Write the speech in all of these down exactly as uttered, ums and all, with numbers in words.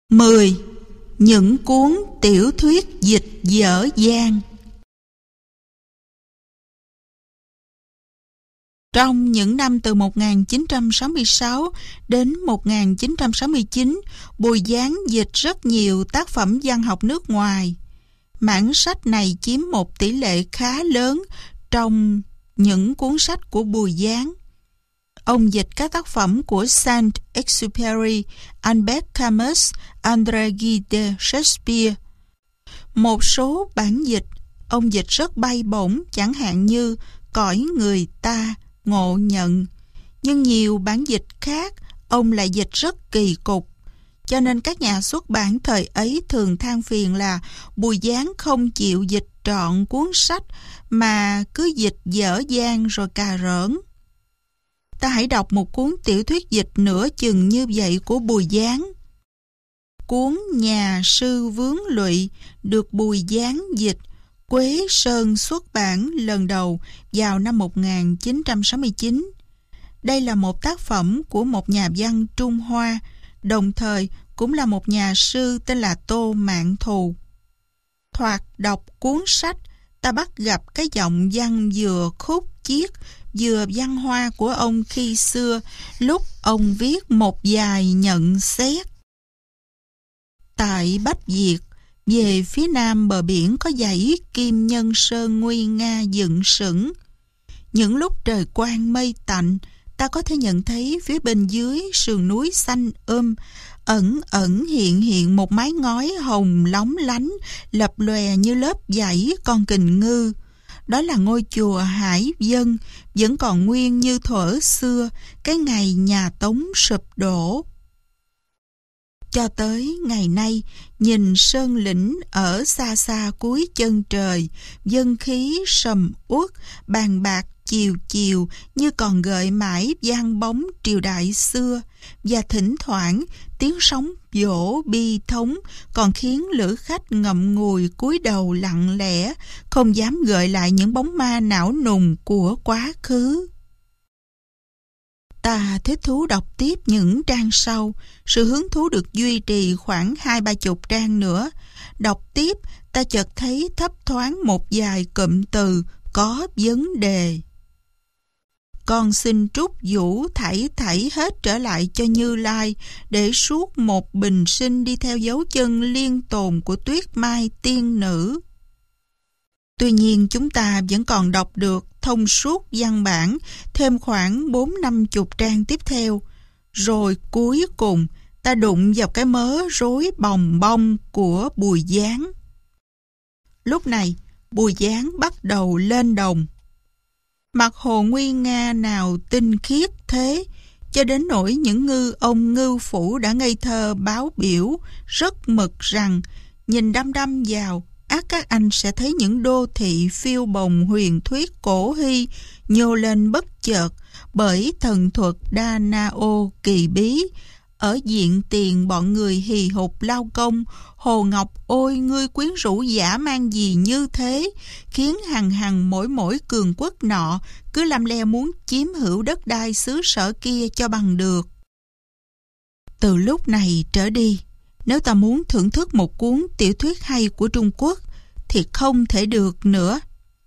mười. Những cuốn tiểu thuyết dịch dở dang. Trong những năm từ một nghìn chín trăm sáu mươi sáu đến một nghìn chín trăm sáu mươi chín, Bùi Giáng dịch rất nhiều tác phẩm văn học nước ngoài. Mảng sách này chiếm một tỷ lệ khá lớn trong những cuốn sách của Bùi Giáng. Ông dịch các tác phẩm của Saint-Exupéry, Albert Camus, André Gide de Shakespeare. Một số bản dịch ông dịch rất bay bổng, chẳng hạn như Cõi người ta, Ngộ nhận. Nhưng nhiều bản dịch khác ông lại dịch rất kỳ cục, cho nên các nhà xuất bản thời ấy thường than phiền là Bùi Giáng không chịu dịch trọn cuốn sách mà cứ dịch dở dang rồi cà rỡn. Ta hãy đọc một cuốn tiểu thuyết dịch nửa chừng như vậy của Bùi Giáng. Cuốn Nhà sư vướng lụy được Bùi Giáng dịch, Quế Sơn xuất bản lần đầu vào năm một nghìn chín trăm sáu mươi chín. Đây là một tác phẩm của một nhà văn Trung Hoa, đồng thời cũng là một nhà sư tên là Tô Mạn Thù. Thoạt đọc cuốn sách, ta bắt gặp cái giọng văn vừa khúc chiết, vừa văn hoa của ông khi xưa, lúc ông viết một vài nhận xét. Tại Bách Việt, về phía nam bờ biển có dãy Kim Nhân Sơn nguy nga dựng sững. Những lúc trời quang mây tạnh, ta có thể nhận thấy phía bên dưới sườn núi xanh um, ẩn ẩn hiện hiện một mái ngói hồng lóng lánh, lập lòe như lớp dãy con kình ngư. Đó là ngôi chùa Hải Vân, vẫn còn nguyên như thuở xưa, cái ngày nhà Tống sụp đổ. Cho tới ngày nay, nhìn sơn lĩnh ở xa xa cuối chân trời, dân khí sầm uất, bàn bạc chiều chiều như còn gợi mãi vang bóng triều đại xưa, và thỉnh thoảng tiếng sóng vỗ bi thống còn khiến lữ khách ngậm ngùi cúi đầu lặng lẽ, không dám gợi lại những bóng ma não nùng của quá khứ. Ta thích thú đọc tiếp những trang sau, sự hứng thú được duy trì khoảng hai ba chục trang nữa. Đọc tiếp, ta chợt thấy thấp thoáng một vài cụm từ có vấn đề. Con xin trút vũ thảy thảy hết trở lại cho Như Lai, để suốt một bình sinh đi theo dấu chân liên tồn của Tuyết Mai tiên nữ. Tuy nhiên chúng ta vẫn còn đọc được thông suốt văn bản thêm khoảng bốn năm chục trang tiếp theo, rồi cuối cùng ta đụng vào cái mớ rối bòng bong của Bùi Giáng. Lúc này Bùi Giáng bắt đầu lên đồng. Mặt hồ nguy nga nào tinh khiết thế, cho đến nỗi những ngư ông ngư phủ đã ngây thơ báo biểu rất mực rằng nhìn đăm đăm vào, ắt các anh sẽ thấy những đô thị phiêu bồng huyền thuyết cổ hy nhô lên bất chợt bởi thần thuật Đa Na Ô kỳ bí. Ở diện tiền bọn người hì hục lao công, Hồ Ngọc ôi ngươi quyến rũ dã man gì như thế, khiến hằng hằng mỗi mỗi cường quốc nọ cứ lăm le muốn chiếm hữu đất đai xứ sở kia cho bằng được. Từ lúc này trở đi, nếu ta muốn thưởng thức một cuốn tiểu thuyết hay của Trung Quốc thì không thể được nữa.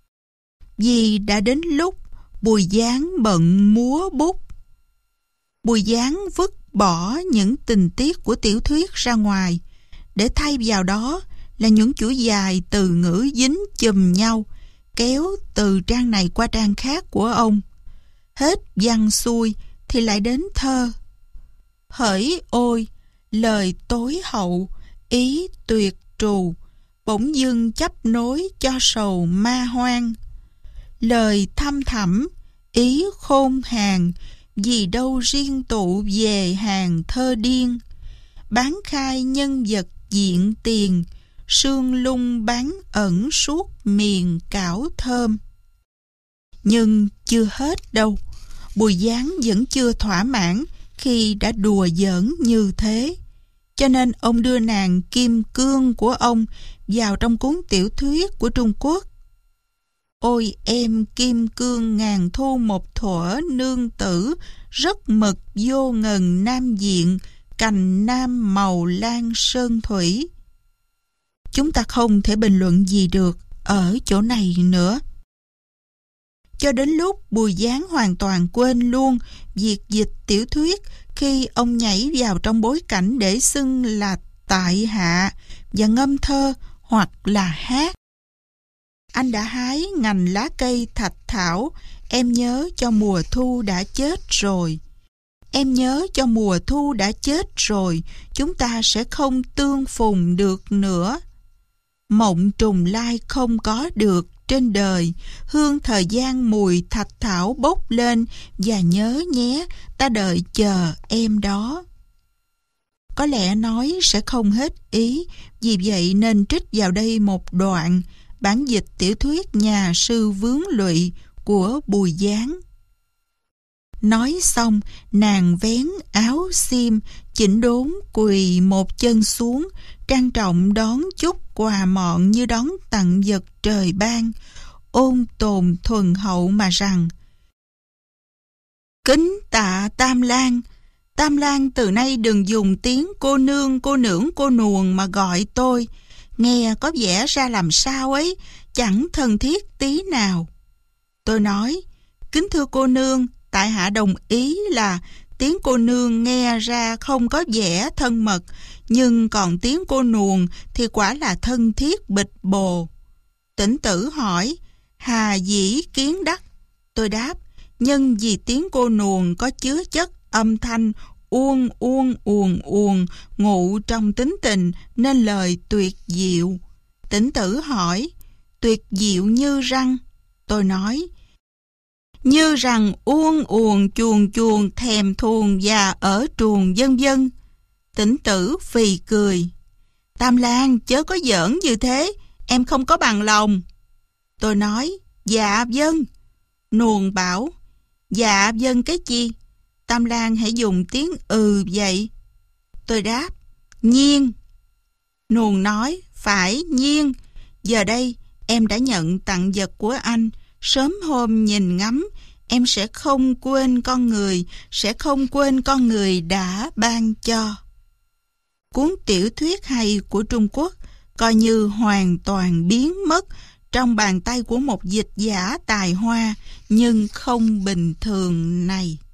Vì đã đến lúc Bùi Giáng bận múa bút. Bùi Giáng vứt bỏ những tình tiết của tiểu thuyết ra ngoài, để thay vào đó là những chuỗi dài từ ngữ dính chùm nhau, kéo từ trang này qua trang khác của ông. Hết văn xuôi thì lại đến thơ. Hỡi ôi, lời tối hậu, ý tuyệt trù, bỗng dưng chấp nối cho sầu ma hoang. Lời thăm thẳm, ý khôn hàng, vì đâu riêng tụ về hàng thơ điên. Bán khai nhân vật diện tiền, sương lung bán ẩn suốt miền cảo thơm. Nhưng chưa hết đâu, Bùi Giáng vẫn chưa thỏa mãn khi đã đùa giỡn như thế, cho nên ông đưa nàng Kim Cương của ông vào trong cuốn tiểu thuyết của Trung Quốc. Ôi em Kim Cương ngàn thu một thuở nương tử, rất mực vô ngần nam diện, cành nam màu lan sơn thủy. Chúng ta không thể bình luận gì được ở chỗ này nữa. Cho đến lúc Bùi Giáng hoàn toàn quên luôn việc dịch tiểu thuyết khi ông nhảy vào trong bối cảnh để xưng là tại hạ và ngâm thơ hoặc là hát. Anh đã hái ngành lá cây thạch thảo, em nhớ cho mùa thu đã chết rồi. Em nhớ cho mùa thu đã chết rồi, chúng ta sẽ không tương phùng được nữa. Mộng trùng lai không có được trên đời, hương thời gian mùi thạch thảo bốc lên, và nhớ nhé, ta đợi chờ em đó. Có lẽ nói sẽ không hết ý, vì vậy nên trích vào đây một đoạn bản dịch tiểu thuyết Nhà sư vướng lụy của Bùi Giáng. Nói xong, nàng vén áo xiêm, chỉnh đốn quỳ một chân xuống, trang trọng đón chút quà mọn như đón tặng vật trời ban, ôn tồn thuần hậu mà rằng: Kính tạ Tam Lang, Tam Lang từ nay đừng dùng tiếng cô nương, cô nương, cô nuồng mà gọi tôi, nghe có vẻ ra làm sao ấy, chẳng thân thiết tí nào. Tôi nói: Kính thưa cô nương, tại hạ đồng ý là tiếng cô nương nghe ra không có vẻ thân mật, nhưng còn tiếng cô nuồng thì quả là thân thiết bịch bồ. Tỉnh Tử hỏi: Hà dĩ kiến đắc? Tôi đáp: nhân vì tiếng cô nuồng có chứa chất âm thanh uông uông uồn uồn ngụ trong tính tình nên lời tuyệt diệu. Tỉnh Tử hỏi: tuyệt diệu như răng? Tôi nói: như rằng uông uồn chuồn chuồn thèm thuồng và ở truồng vân vân. Tỉnh Tử phì cười: Tam Lang chớ có giỡn như thế, em không có bằng lòng. Tôi nói: dạ vâng. Nuồng bảo: dạ vâng cái chi? Tam Lang hãy dùng tiếng ừ vậy. Tôi đáp: nhiên. Nuồng nói: phải nhiên. Giờ đây em đã nhận tặng vật của anh, sớm hôm nhìn ngắm, em sẽ không quên con người, sẽ không quên con người đã ban cho. Cuốn tiểu thuyết hay của Trung Quốc coi như hoàn toàn biến mất trong bàn tay của một dịch giả tài hoa nhưng không bình thường này.